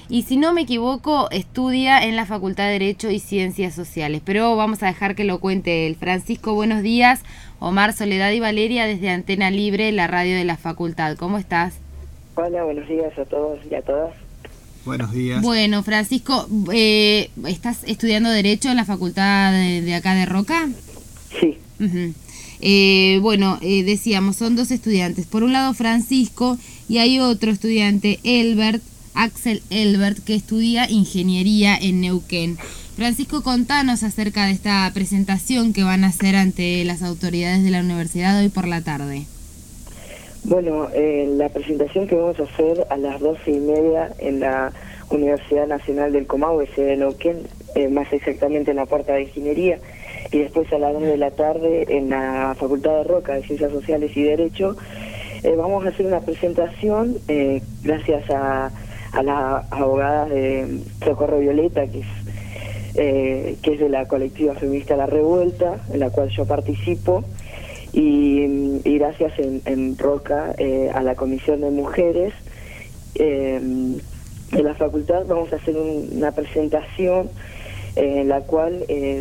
y si no me equivoco estudia en la Facultad de Derecho y Ciencias Sociales, pero vamos a dejar que lo cuente él. Francisco, buenos días. Omar, Soledad y Valeria desde Antena Libre, la radio de la facultad. ¿Cómo estás? Hola, buenos días a todos y a todas. Buenos días. Bueno, Francisco, ¿estás estudiando Derecho en la facultad de acá de Roca? Sí. Uh-huh. Decíamos, son dos estudiantes. Por un lado Francisco y hay otro estudiante, Axel Elbert, que estudia Ingeniería en Neuquén. Francisco, contanos acerca de esta presentación que van a hacer ante las autoridades de la universidad hoy por la tarde. Bueno, la presentación que vamos a hacer a las 12:30 en la Universidad Nacional del Comahue, sede de Neuquén, más exactamente en la Puerta de Ingeniería, y después a las 2 de la tarde en la Facultad de Roca de Ciencias Sociales y Derecho, vamos a hacer una presentación gracias a las abogadas de Socorro Violeta, que es de la colectiva feminista La Revuelta, en la cual yo participo, y gracias en Roca a la Comisión de Mujeres de la facultad. Vamos a hacer una presentación en la cual,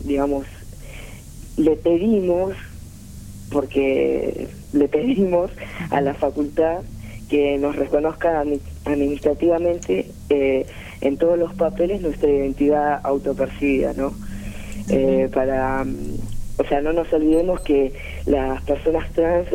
le pedimos a la facultad que nos reconozca administrativamente en todos los papeles nuestra identidad autopercibida, ¿no? No nos olvidemos que las personas trans,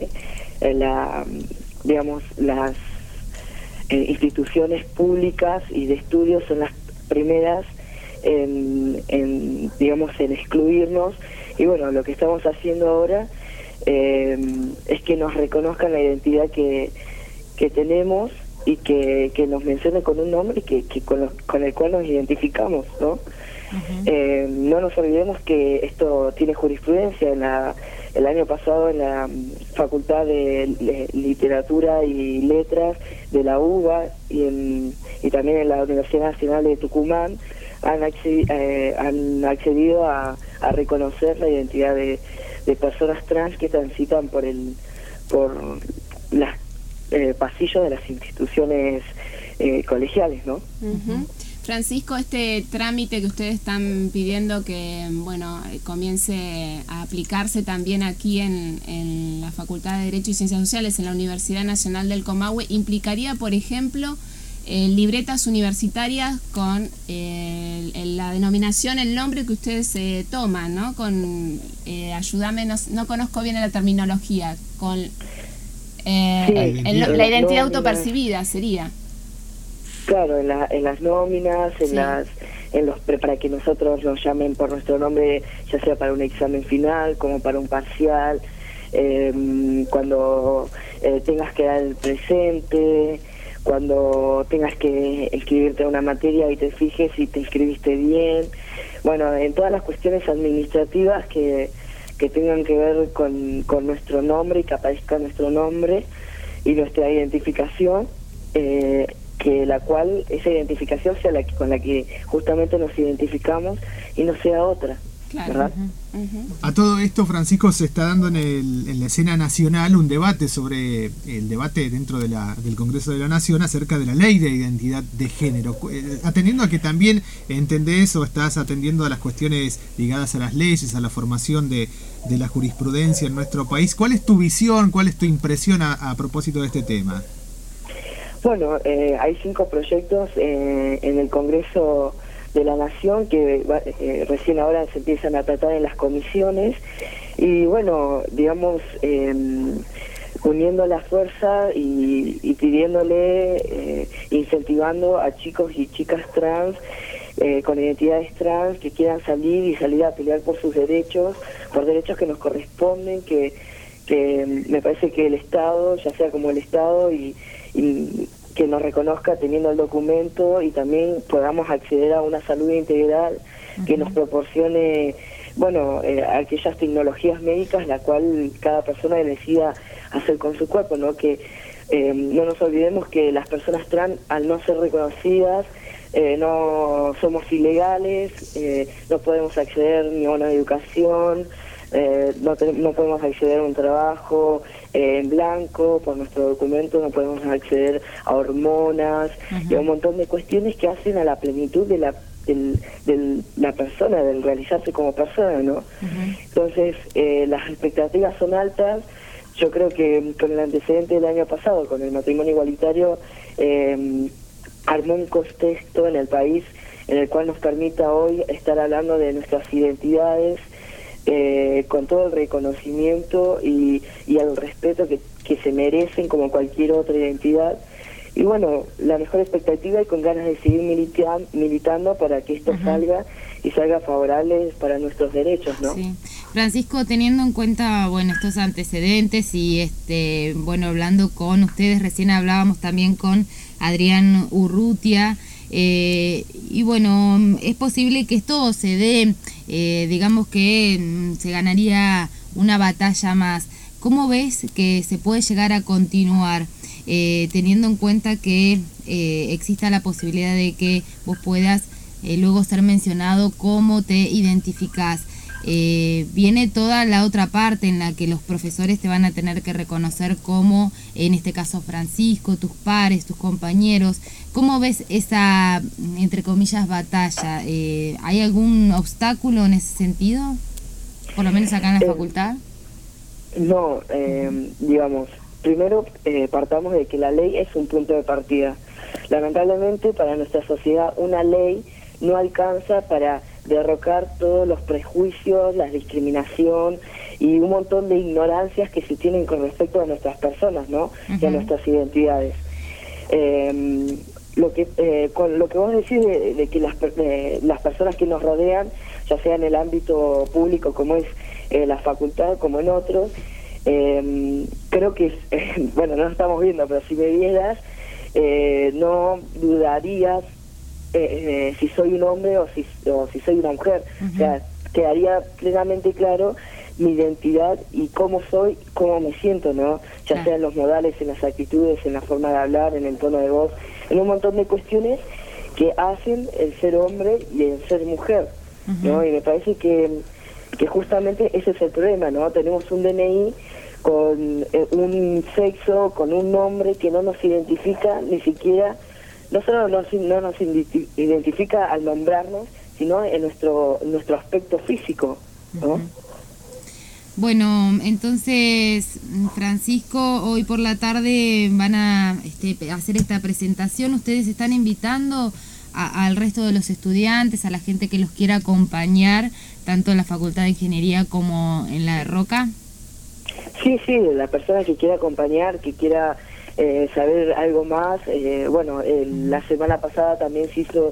las instituciones públicas y de estudios son las primeras en excluirnos, y bueno, lo que estamos haciendo ahora es que nos reconozcan la identidad que tenemos y que nos mencione con un nombre con el cual nos identificamos, ¿no? Uh-huh. No nos olvidemos que esto tiene jurisprudencia. El año pasado en la Facultad de Literatura y Letras de la UBA y también en la Universidad Nacional de Tucumán han accedido a reconocer la identidad de personas trans que transitan por los pasillos de las instituciones colegiales, ¿no? Uh-huh. Francisco, este trámite que ustedes están pidiendo que comience a aplicarse también aquí en la Facultad de Derecho y Ciencias Sociales, en la Universidad Nacional del Comahue, implicaría, por ejemplo, libretas universitarias con la denominación, el nombre que ustedes toman, ¿no? Ayúdame, no conozco bien la terminología, con la identidad autopercibida sería. Claro, en las nóminas, sí. Para que nosotros nos llamen por nuestro nombre, ya sea para un examen final, como para un parcial, cuando tengas que dar el presente, cuando tengas que inscribirte a una materia y te fijes si te inscribiste bien. Bueno, en todas las cuestiones administrativas que tengan que ver con nuestro nombre y que aparezca nuestro nombre y nuestra identificación, que esa identificación sea con la que justamente nos identificamos y no sea otra, claro. ¿Verdad? Uh-huh. Uh-huh. A todo esto, Francisco, se está dando en la escena nacional un debate sobre el debate dentro del Congreso de la Nación acerca de la ley de identidad de género, atendiendo a que también entendés o estás atendiendo a las cuestiones ligadas a las leyes, a la formación de la jurisprudencia en nuestro país. ¿Cuál es tu visión, cuál es tu impresión a propósito de este tema? Bueno, hay 5 proyectos en el Congreso de la Nación que recién ahora se empiezan a tratar en las comisiones, y bueno, uniendo la fuerza y pidiéndole, incentivando a chicos y chicas trans con identidades trans que quieran salir a pelear por sus derechos, por derechos que nos corresponden, que me parece que el Estado, ya sea como el Estado, y que nos reconozca teniendo el documento, y también podamos acceder a una salud integral que nos proporcione, aquellas tecnologías médicas, la cual cada persona decida hacer con su cuerpo, ¿no? Que no nos olvidemos que las personas trans, al no ser reconocidas, no somos ilegales, no podemos acceder ni a una educación, no podemos acceder a un trabajo en blanco, por nuestro documento no podemos acceder a hormonas y a un montón de cuestiones que hacen a la plenitud de la persona, del realizarse como persona, ¿no? Entonces, las expectativas son altas. Yo creo que con el antecedente del año pasado, con el matrimonio igualitario, armó un contexto en el país en el cual nos permita hoy estar hablando de nuestras identidades, con todo el reconocimiento y el respeto que se merecen como cualquier otra identidad. Y bueno, la mejor expectativa y con ganas de seguir militando para que esto salga y salga favorable para nuestros derechos, ¿no? Sí. Francisco, teniendo en cuenta, bueno, estos antecedentes y bueno, hablando con ustedes, recién hablábamos también con Adrián Urrutia, y bueno, es posible que esto se dé, digamos que se ganaría una batalla más. ¿Cómo ves que se puede llegar a continuar, teniendo en cuenta que exista la posibilidad de que vos puedas luego ser mencionado cómo te identificás? Viene toda la otra parte en la que los profesores te van a tener que reconocer como, en este caso Francisco, tus pares, tus compañeros. ¿Cómo ves esa, entre comillas, batalla? ¿Hay algún obstáculo en ese sentido? Por lo menos acá en la facultad. No, digamos, primero partamos de que la ley es un punto de partida. Lamentablemente para nuestra sociedad una ley no alcanza para derrocar todos los prejuicios, la discriminación y un montón de ignorancias que se tienen con respecto a nuestras personas, ¿no? Y a nuestras identidades. Con lo que vos decís de que las personas que nos rodean, ya sea en el ámbito público como es la facultad, como en otros, creo que, bueno, no lo estamos viendo, pero si me vieras, no dudarías si soy un hombre o si soy una mujer. O sea, quedaría plenamente claro mi identidad y cómo soy, cómo me siento, ¿no? Ya sea en los modales, en las actitudes, en la forma de hablar, en el tono de voz, en un montón de cuestiones que hacen el ser hombre y el ser mujer, ¿no? Y me parece que justamente ese es el problema, ¿no? Tenemos un DNI con un sexo, con un nombre que no nos identifica ni siquiera. No solo no nos identifica al nombrarnos, sino en nuestro haspecto físico, ¿no? Bueno, entonces, Francisco, hoy por la tarde van a hacer esta presentación. ¿Ustedes están invitando al resto de los estudiantes, a la gente que los quiera acompañar, tanto en la Facultad de Ingeniería como en la de Roca? Sí, la persona que quiera acompañar, que quiera saber algo más. Bueno, la semana pasada también se hizo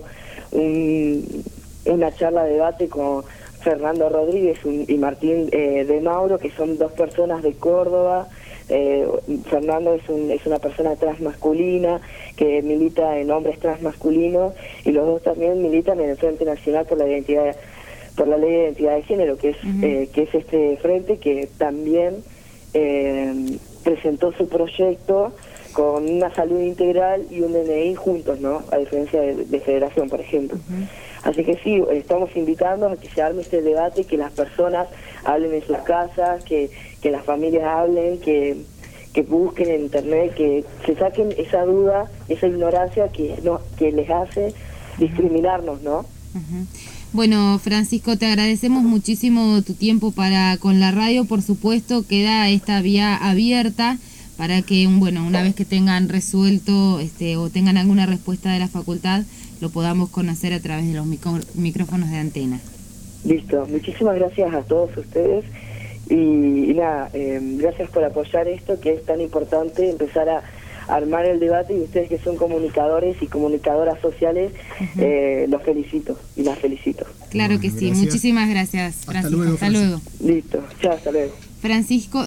una charla de debate con Fernando Rodríguez y Martín de Mauro, que son dos personas de Córdoba. Fernando es una persona transmasculina que milita en hombres transmasculinos y los dos también militan en el Frente Nacional por la Ley de Identidad de Género, que es este frente que también presentó su proyecto con una salud integral y un DNI juntos, ¿no? A diferencia de Federación, por ejemplo. Así que sí, estamos invitando a que se arme este debate, que las personas hablen en sus casas, que las familias hablen, que busquen en internet, que se saquen esa duda, esa ignorancia que les hace discriminarnos, ¿no? Bueno, Francisco, te agradecemos muchísimo tu tiempo con la radio. Por supuesto, queda esta vía abierta para que, bueno, una vez que tengan resuelto o tengan alguna respuesta de la facultad, lo podamos conocer a través de los micrófonos de Antena. Listo, muchísimas gracias a todos ustedes y nada, gracias por apoyar esto que es tan importante, empezar a armar el debate, y ustedes que son comunicadores y comunicadoras sociales, los felicito y las felicito. Claro que sí, gracias. Muchísimas gracias, Francisco. Hasta luego. Listo, chao, hasta luego. Francisco